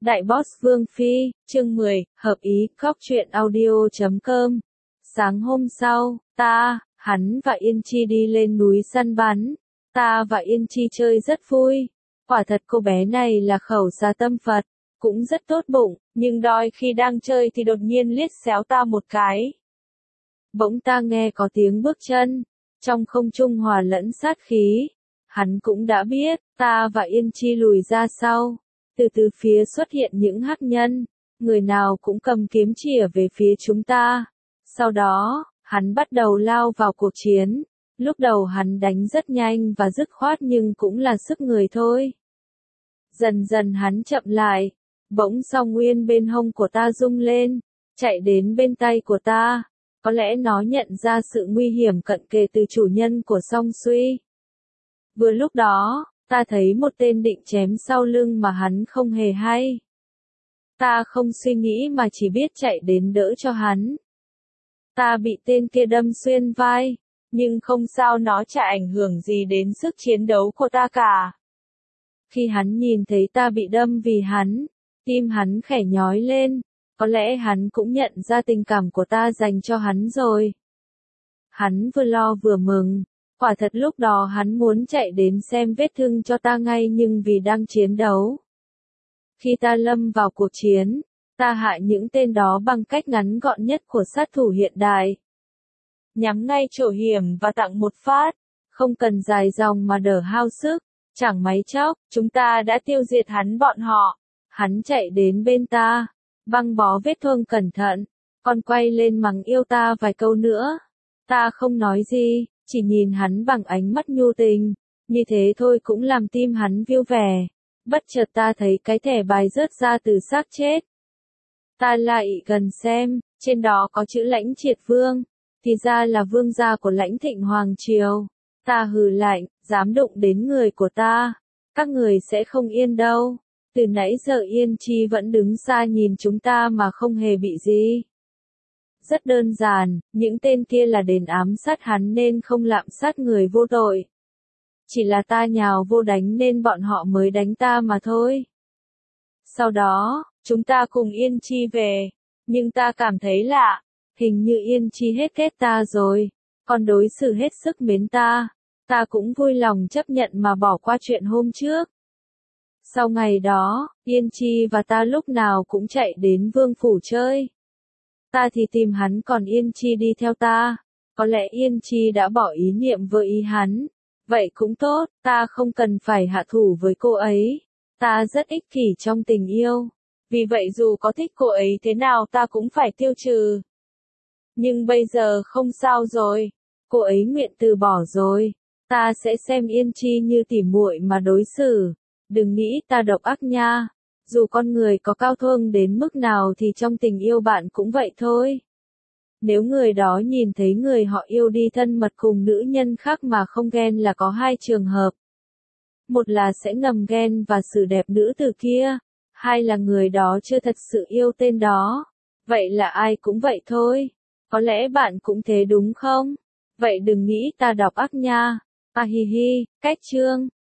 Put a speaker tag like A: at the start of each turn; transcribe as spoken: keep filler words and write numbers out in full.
A: Đại Boss Vương Phi, chương mười, hợp ý, cóc truyện audio chấm com. Sáng hôm sau, ta, hắn và Yên Chi đi lên núi săn bắn. Ta và Yên Chi chơi rất vui. Quả thật cô bé này là khẩu xà tâm Phật, cũng rất tốt bụng, nhưng đôi khi đang chơi thì đột nhiên liếc xéo ta một cái. Bỗng ta nghe có tiếng bước chân, trong không trung hòa lẫn sát khí. Hắn cũng đã biết, ta và Yên Chi lùi ra sau. Từ từ phía xuất hiện những hắc nhân, người nào cũng cầm kiếm chĩa về phía chúng ta. Sau đó, hắn bắt đầu lao vào cuộc chiến. Lúc đầu hắn đánh rất nhanh và dứt khoát nhưng cũng là sức người thôi. Dần dần hắn chậm lại, bỗng Song Nguyên bên hông của ta rung lên, chạy đến bên tay của ta. Có lẽ nó nhận ra sự nguy hiểm cận kề từ chủ nhân của Song Suy. Vừa lúc đó, ta thấy một tên định chém sau lưng mà hắn không hề hay. Ta không suy nghĩ mà chỉ biết chạy đến đỡ cho hắn. Ta bị tên kia đâm xuyên vai, nhưng không sao, nó chả ảnh hưởng gì đến sức chiến đấu của ta cả. Khi hắn nhìn thấy ta bị đâm vì hắn, tim hắn khẽ nhói lên, có lẽ hắn cũng nhận ra tình cảm của ta dành cho hắn rồi. Hắn vừa lo vừa mừng. Quả thật lúc đó hắn muốn chạy đến xem vết thương cho ta ngay nhưng vì đang chiến đấu. Khi ta lâm vào cuộc chiến, ta hại những tên đó bằng cách ngắn gọn nhất của sát thủ hiện đại. Nhắm ngay chỗ hiểm và tặng một phát, không cần dài dòng mà đỡ hao sức, chẳng mấy chốc, chúng ta đã tiêu diệt hắn bọn họ. Hắn chạy đến bên ta, băng bó vết thương cẩn thận, còn quay lên mắng yêu ta vài câu nữa. Ta không nói gì. Chỉ nhìn hắn bằng ánh mắt nhu tình, như thế thôi cũng làm tim hắn vui vẻ. Bất chợt ta thấy cái thẻ bài rớt ra từ xác chết. Ta lại gần xem, trên đó có chữ Lãnh Triệt Vương, thì ra là vương gia của Lãnh Thịnh Hoàng Triều. Ta hừ lạnh, dám đụng đến người của ta, các người sẽ không yên đâu. Từ nãy giờ Yên Chi vẫn đứng xa nhìn chúng ta mà không hề bị gì. Rất đơn giản, những tên kia là đến ám sát hắn nên không lạm sát người vô tội. Chỉ là ta nhào vô đánh nên bọn họ mới đánh ta mà thôi. Sau đó, chúng ta cùng Yên Chi về, nhưng ta cảm thấy lạ, hình như Yên Chi hết ghét ta rồi, còn đối xử hết sức mến ta. Ta cũng vui lòng chấp nhận mà bỏ qua chuyện hôm trước. Sau ngày đó, Yên Chi và ta lúc nào cũng chạy đến vương phủ chơi. Ta thì tìm hắn còn Yên Chi đi theo ta. Có lẽ Yên Chi đã bỏ ý niệm với ý hắn. Vậy cũng tốt, ta không cần phải hạ thủ với cô ấy. Ta rất ích kỷ trong tình yêu. Vì vậy dù có thích cô ấy thế nào ta cũng phải tiêu trừ. Nhưng bây giờ không sao rồi. Cô ấy nguyện từ bỏ rồi. Ta sẽ xem Yên Chi như tỉ muội mà đối xử. Đừng nghĩ ta độc ác nha. Dù con người có cao thương đến mức nào thì trong tình yêu bạn cũng vậy thôi. Nếu người đó nhìn thấy người họ yêu đi thân mật cùng nữ nhân khác mà không ghen là có hai trường hợp. Một là sẽ ngầm ghen và xử đẹp nữ tử kia. Hai là người đó chưa thật sự yêu tên đó. Vậy là ai cũng vậy thôi. Có lẽ bạn cũng thế đúng không? Vậy đừng nghĩ ta độc ác nha. À hi hi, cách chương.